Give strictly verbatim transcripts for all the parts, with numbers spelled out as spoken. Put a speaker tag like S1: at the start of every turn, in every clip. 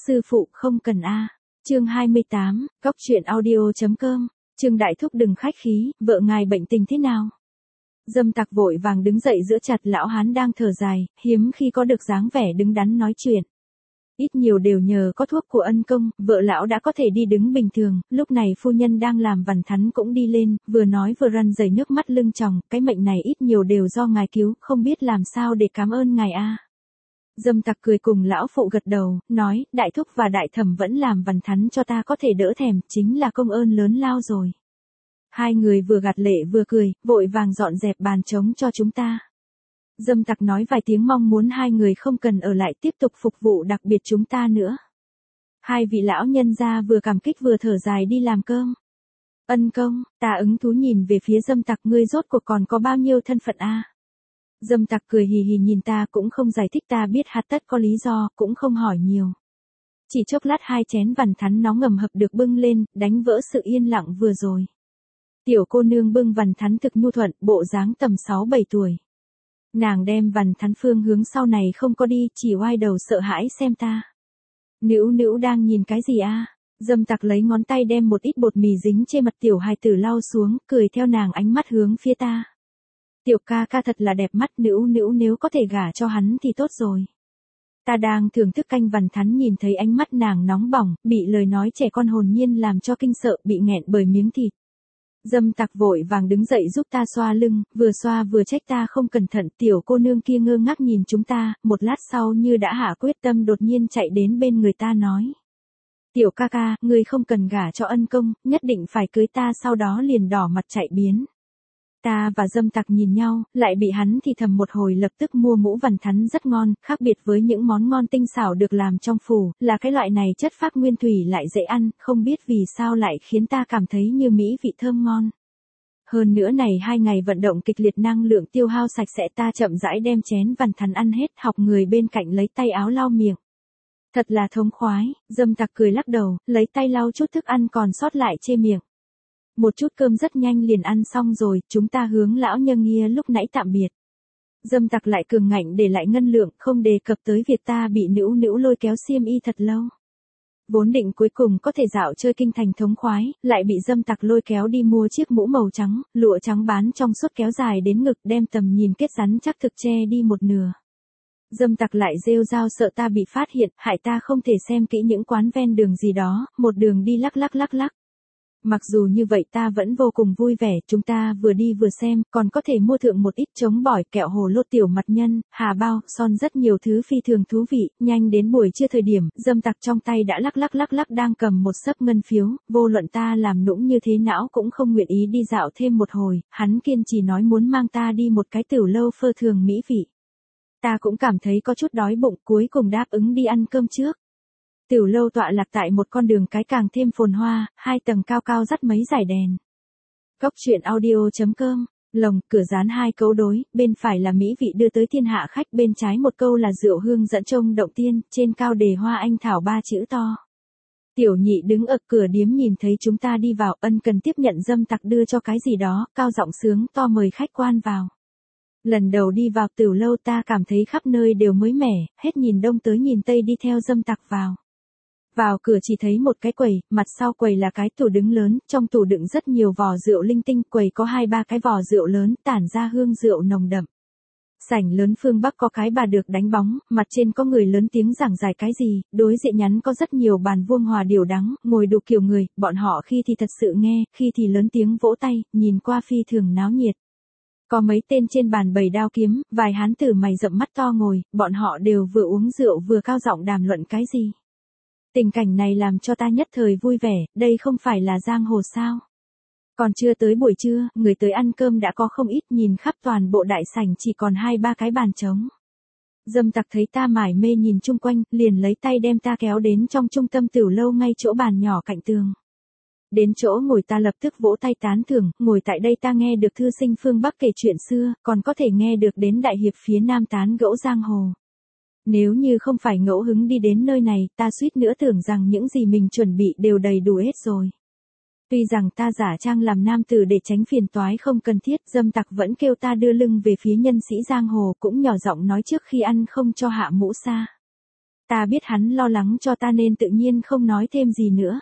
S1: sư phụ không cần a. Chương hai mươi tám, Cóc truyện audio.com. Trương đại thúc đừng khách khí, vợ ngài bệnh tình thế nào? Dâm Tặc vội vàng đứng dậy giữa chặt lão hán đang thở dài, hiếm khi có được dáng vẻ đứng đắn nói chuyện. Ít nhiều đều nhờ có thuốc của ân công, vợ lão đã có thể đi đứng bình thường, lúc này phu nhân đang làm vằn thắn cũng đi lên, vừa nói vừa răn rẩy nước mắt lưng tròng, cái mệnh này ít nhiều đều do ngài cứu, không biết làm sao để cảm ơn ngài a. Dâm Tặc cười cùng lão phụ gật đầu, nói, đại thúc và đại thẩm vẫn làm vằn thắn cho ta có thể đỡ thèm, chính là công ơn lớn lao rồi. Hai người vừa gạt lệ vừa cười, vội vàng dọn dẹp bàn trống cho chúng ta. Dâm Tặc nói vài tiếng mong muốn hai người không cần ở lại tiếp tục phục vụ đặc biệt chúng ta nữa. Hai vị lão nhân gia vừa cảm kích vừa thở dài đi làm cơm. Ân công, ta ứng thú nhìn về phía Dâm Tặc, ngươi rốt cuộc còn có bao nhiêu thân phận a? Dâm Tặc cười hì hì nhìn ta cũng không giải thích, ta biết hạt tất có lý do, cũng không hỏi nhiều. Chỉ chốc lát hai chén vằn thắn nóng ngầm hập được bưng lên, đánh vỡ sự yên lặng vừa rồi. Tiểu cô nương bưng vằn thắn thực nhu thuận, bộ dáng tầm sáu bảy tuổi. Nàng đem vằn thắn phương hướng sau này không có đi, chỉ oai đầu sợ hãi xem ta. Nữu nữu đang nhìn cái gì a? Dâm Tặc lấy ngón tay đem một ít bột mì dính trên mặt tiểu hài tử lau xuống, cười theo nàng ánh mắt hướng phía ta. Tiểu ca ca thật là đẹp mắt, nữu nữu nếu có thể gả cho hắn thì tốt rồi. Ta đang thưởng thức canh vằn thắn nhìn thấy ánh mắt nàng nóng bỏng, bị lời nói trẻ con hồn nhiên làm cho kinh sợ, bị nghẹn bởi miếng thịt. Dâm Tặc vội vàng đứng dậy giúp ta xoa lưng, vừa xoa vừa trách ta không cẩn thận, tiểu cô nương kia ngơ ngác nhìn chúng ta, một lát sau như đã hạ quyết tâm đột nhiên chạy đến bên người ta nói. Tiểu ca ca, ngươi không cần gả cho ân công, nhất định phải cưới ta, sau đó liền đỏ mặt chạy biến. Ta và Dâm Tặc nhìn nhau, lại bị hắn thì thầm một hồi, lập tức mua mũ vằn thắn rất ngon, khác biệt với những món ngon tinh xảo được làm trong phủ, là cái loại này chất phác nguyên thủy lại dễ ăn, không biết vì sao lại khiến ta cảm thấy như mỹ vị thơm ngon. Hơn nữa này hai ngày vận động kịch liệt năng lượng tiêu hao sạch sẽ, ta chậm rãi đem chén vằn thắn ăn hết, học người bên cạnh lấy tay áo lau miệng. Thật là thống khoái. Dâm Tặc cười lắc đầu, lấy tay lau chút thức ăn còn sót lại trên miệng. Một chút cơm rất nhanh liền ăn xong rồi, chúng ta hướng lão nhân nghia lúc nãy tạm biệt. Dâm Tặc lại cường ngạnh để lại ngân lượng, không đề cập tới việc ta bị nữu nữu lôi kéo xiêm y thật lâu. Vốn định cuối cùng có thể dạo chơi kinh thành thống khoái, lại bị Dâm Tặc lôi kéo đi mua chiếc mũ màu trắng, lụa trắng bán trong suốt kéo dài đến ngực, đem tầm nhìn kết rắn chắc thực che đi một nửa. Dâm Tặc lại rêu rao sợ ta bị phát hiện, hại ta không thể xem kỹ những quán ven đường gì đó, một đường đi lắc lắc lắc lắc. Mặc dù như vậy ta vẫn vô cùng vui vẻ, chúng ta vừa đi vừa xem, còn có thể mua thượng một ít trống bỏi, kẹo hồ lô, tiểu mặt nhân, hà bao, son, rất nhiều thứ phi thường thú vị. Nhanh đến buổi trưa thời điểm, Dâm Tặc trong tay đã lắc lắc lắc lắc đang cầm một xấp ngân phiếu, vô luận ta làm nũng như thế não cũng không nguyện ý đi dạo thêm một hồi, hắn kiên trì nói muốn mang ta đi một cái tiểu lâu phơ thường mỹ vị. Ta cũng cảm thấy có chút đói bụng, cuối cùng đáp ứng đi ăn cơm trước. Tiểu lâu tọa lạc tại một con đường cái càng thêm phồn hoa, hai tầng cao cao dắt mấy dải đèn. Cóc truyện audio.com, lồng, cửa dán hai câu đối, bên phải là mỹ vị đưa tới thiên hạ khách, bên trái một câu là rượu hương dẫn trông động tiên, trên cao đề hoa anh thảo ba chữ to. Tiểu nhị đứng ở cửa điếm nhìn thấy chúng ta đi vào, ân cần tiếp nhận Dâm Tặc đưa cho cái gì đó, cao giọng sướng to mời khách quan vào. Lần đầu đi vào tiểu lâu ta cảm thấy khắp nơi đều mới mẻ, hết nhìn đông tới nhìn tây đi theo Dâm Tặc vào. Vào cửa chỉ thấy một cái quầy, mặt sau quầy là cái tủ đứng lớn, trong tủ đựng rất nhiều vò rượu linh tinh, quầy có hai ba cái vò rượu lớn, tản ra hương rượu nồng đậm. Sảnh lớn phương Bắc có cái bà được đánh bóng, mặt trên có người lớn tiếng giảng giải cái gì, đối diện nhắn có rất nhiều bàn vuông hòa điều đắng, ngồi đủ kiểu người, bọn họ khi thì thật sự nghe, khi thì lớn tiếng vỗ tay, nhìn qua phi thường náo nhiệt. Có mấy tên trên bàn bày đao kiếm, vài hán tử mày rậm mắt to ngồi, bọn họ đều vừa uống rượu vừa cao giọng đàm luận cái gì. Tình cảnh này làm cho ta nhất thời vui vẻ, đây không phải là giang hồ sao. Còn chưa tới buổi trưa, người tới ăn cơm đã có không ít, nhìn khắp toàn bộ đại sảnh chỉ còn hai ba cái bàn trống. Dâm Tặc thấy ta mải mê nhìn chung quanh, liền lấy tay đem ta kéo đến trong trung tâm tiểu lâu ngay chỗ bàn nhỏ cạnh tường. Đến chỗ ngồi ta lập tức vỗ tay tán thưởng, ngồi tại đây ta nghe được thư sinh phương Bắc kể chuyện xưa, còn có thể nghe được đến đại hiệp phía Nam tán gẫu giang hồ. Nếu như không phải ngẫu hứng đi đến nơi này, ta suýt nữa tưởng rằng những gì mình chuẩn bị đều đầy đủ hết rồi. Tuy rằng ta giả trang làm nam tử để tránh phiền toái không cần thiết, Dâm Tặc vẫn kêu ta đưa lưng về phía nhân sĩ giang hồ, cũng nhỏ giọng nói trước khi ăn không cho hạ mũ sa. Ta biết hắn lo lắng cho ta nên tự nhiên không nói thêm gì nữa.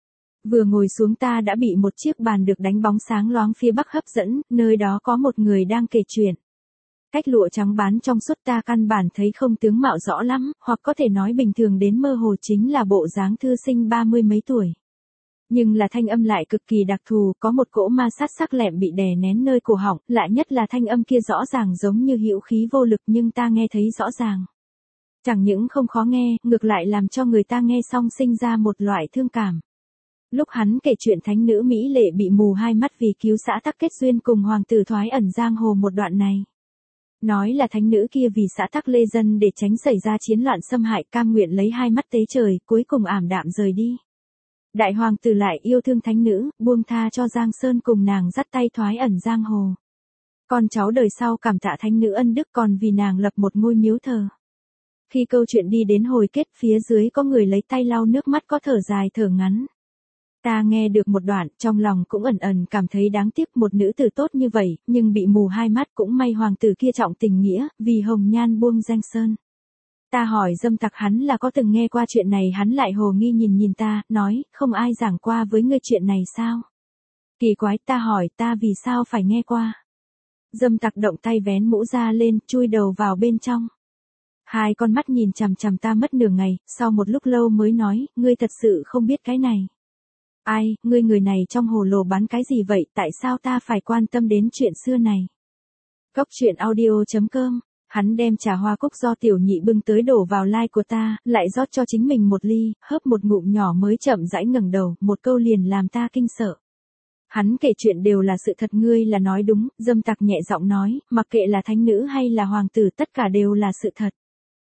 S1: Vừa ngồi xuống ta đã bị một chiếc bàn được đánh bóng sáng loáng phía bắc hấp dẫn, nơi đó có một người đang kể chuyện. Cách lụa trắng bán trong suốt ta căn bản thấy không tướng mạo rõ lắm, hoặc có thể nói bình thường đến mơ hồ chính là bộ dáng thư sinh ba mươi mấy tuổi. Nhưng là thanh âm lại cực kỳ đặc thù, có một cỗ ma sát sắc lẹm bị đè nén nơi cổ họng, lạ nhất là thanh âm kia rõ ràng giống như hữu khí vô lực nhưng ta nghe thấy rõ ràng. Chẳng những không khó nghe, ngược lại làm cho người ta nghe xong sinh ra một loại thương cảm. Lúc hắn kể chuyện thánh nữ Mỹ Lệ bị mù hai mắt vì cứu xã tắc kết duyên cùng hoàng tử thoái ẩn giang hồ một đoạn này. Nói là thánh nữ kia vì xã tắc lê dân để tránh xảy ra chiến loạn xâm hại cam nguyện lấy hai mắt tế trời, cuối cùng ảm đạm rời đi. Đại hoàng tử lại yêu thương thánh nữ, buông tha cho Giang Sơn cùng nàng dắt tay thoái ẩn giang hồ. Con cháu đời sau cảm tạ thánh nữ ân đức còn vì nàng lập một ngôi miếu thờ. Khi câu chuyện đi đến hồi kết phía dưới có người lấy tay lau nước mắt có thở dài thở ngắn. Ta nghe được một đoạn, trong lòng cũng ẩn ẩn cảm thấy đáng tiếc một nữ tử tốt như vậy, nhưng bị mù hai mắt cũng may hoàng tử kia trọng tình nghĩa, vì hồng nhan buông Giang Sơn. Ta hỏi Dâm Tặc hắn là có từng nghe qua chuyện này, hắn lại hồ nghi nhìn nhìn ta, nói, không ai giảng qua với ngươi chuyện này sao? Kỳ quái, ta hỏi ta vì sao phải nghe qua? Dâm Tặc động tay vén mũ ra lên, chui đầu vào bên trong. Hai con mắt nhìn chằm chằm ta mất nửa ngày, sau một lúc lâu mới nói, ngươi thật sự không biết cái này. Ai, ngươi người này trong hồ lô bán cái gì vậy, tại sao ta phải quan tâm đến chuyện xưa này? Cốc truyện audio chấm com, hắn đem trà hoa cúc do tiểu nhị bưng tới đổ vào lai của ta, lại rót cho chính mình một ly, hớp một ngụm nhỏ mới chậm rãi ngẩng đầu, một câu liền làm ta kinh sợ. Hắn kể chuyện đều là sự thật, ngươi là nói đúng, Dâm Tặc nhẹ giọng nói, mặc kệ là thánh nữ hay là hoàng tử tất cả đều là sự thật.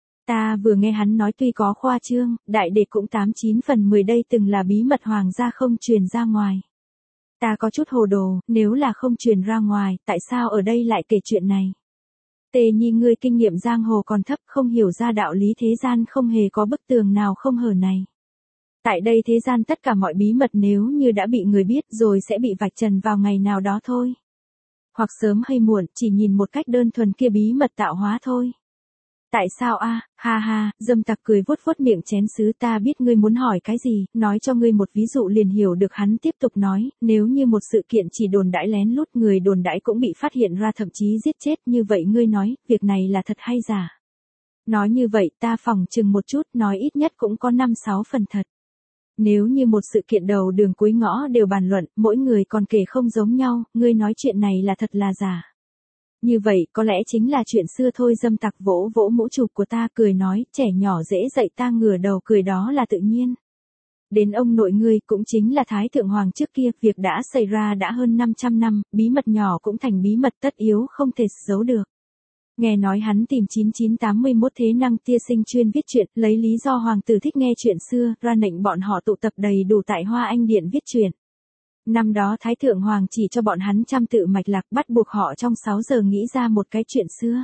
S1: Ta vừa nghe hắn nói tuy có khoa trương, đại đệ cũng tám chín phần mười đây từng là bí mật hoàng gia không truyền ra ngoài. Ta có chút hồ đồ, nếu là không truyền ra ngoài, tại sao ở đây lại kể chuyện này? Tề Nhi ngươi kinh nghiệm giang hồ còn thấp, không hiểu ra đạo lý thế gian không hề có bức tường nào không hở này. Tại đây thế gian tất cả mọi bí mật nếu như đã bị người biết rồi sẽ bị vạch trần vào ngày nào đó thôi. Hoặc sớm hay muộn, chỉ nhìn một cách đơn thuần kia bí mật tạo hóa thôi. Tại sao a? À? Ha ha, Dâm Tặc cười vuốt vuốt miệng chén sứ, ta biết ngươi muốn hỏi cái gì, nói cho ngươi một ví dụ liền hiểu được. Hắn tiếp tục nói, nếu như một sự kiện chỉ đồn đãi lén lút, người đồn đãi cũng bị phát hiện ra thậm chí giết chết, như vậy ngươi nói, việc này là thật hay giả? Nói như vậy ta phỏng chừng một chút, nói ít nhất cũng có năm sáu phần thật. Nếu như một sự kiện đầu đường cuối ngõ đều bàn luận, mỗi người còn kể không giống nhau, ngươi nói chuyện này là thật là giả? Như vậy có lẽ chính là chuyện xưa thôi. Dâm Tặc vỗ vỗ mũ chụp của ta cười nói, trẻ nhỏ dễ dạy, ta ngửa đầu cười đó là tự nhiên. Đến ông nội ngươi cũng chính là Thái Thượng Hoàng trước kia, việc đã xảy ra đã hơn năm trăm năm, bí mật nhỏ cũng thành bí mật tất yếu không thể giấu được. Nghe nói hắn tìm chín chín tám mươi mốt thế năng tia sinh chuyên viết chuyện, lấy lý do hoàng tử thích nghe chuyện xưa, ra lệnh bọn họ tụ tập đầy đủ tại Hoa Anh Điện viết chuyện. Năm đó Thái Thượng Hoàng chỉ cho bọn hắn trăm tự mạch lạc, bắt buộc họ trong sáu giờ nghĩ ra một cái chuyện xưa.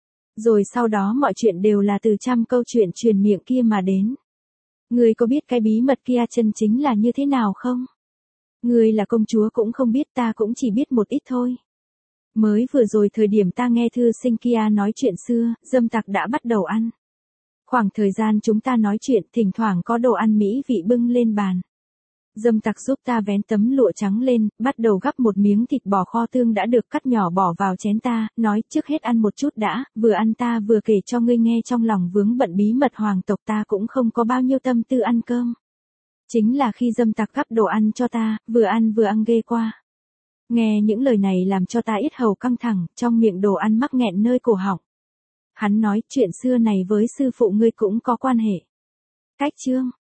S1: Rồi sau đó mọi chuyện đều là từ trăm câu chuyện truyền miệng kia mà đến. Ngươi có biết cái bí mật kia chân chính là như thế nào không? Ngươi là công chúa cũng không biết, ta cũng chỉ biết một ít thôi. Mới vừa rồi thời điểm ta nghe thư sinh kia nói chuyện xưa, Dâm Tặc đã bắt đầu ăn. Khoảng thời gian chúng ta nói chuyện, thỉnh thoảng có đồ ăn mỹ vị bưng lên bàn. Dâm Tặc giúp ta vén tấm lụa trắng lên, bắt đầu gắp một miếng thịt bò kho tương đã được cắt nhỏ bỏ vào chén ta, nói trước hết ăn một chút đã, vừa ăn ta vừa kể cho ngươi nghe, trong lòng vướng bận bí mật hoàng tộc ta cũng không có bao nhiêu tâm tư ăn cơm. Chính là khi Dâm Tặc gắp đồ ăn cho ta, vừa ăn vừa ăn ghê qua. Nghe những lời này làm cho ta yết hầu căng thẳng, trong miệng đồ ăn mắc nghẹn nơi cổ họng. Hắn nói chuyện xưa này với sư phụ ngươi cũng có quan hệ. Cách chương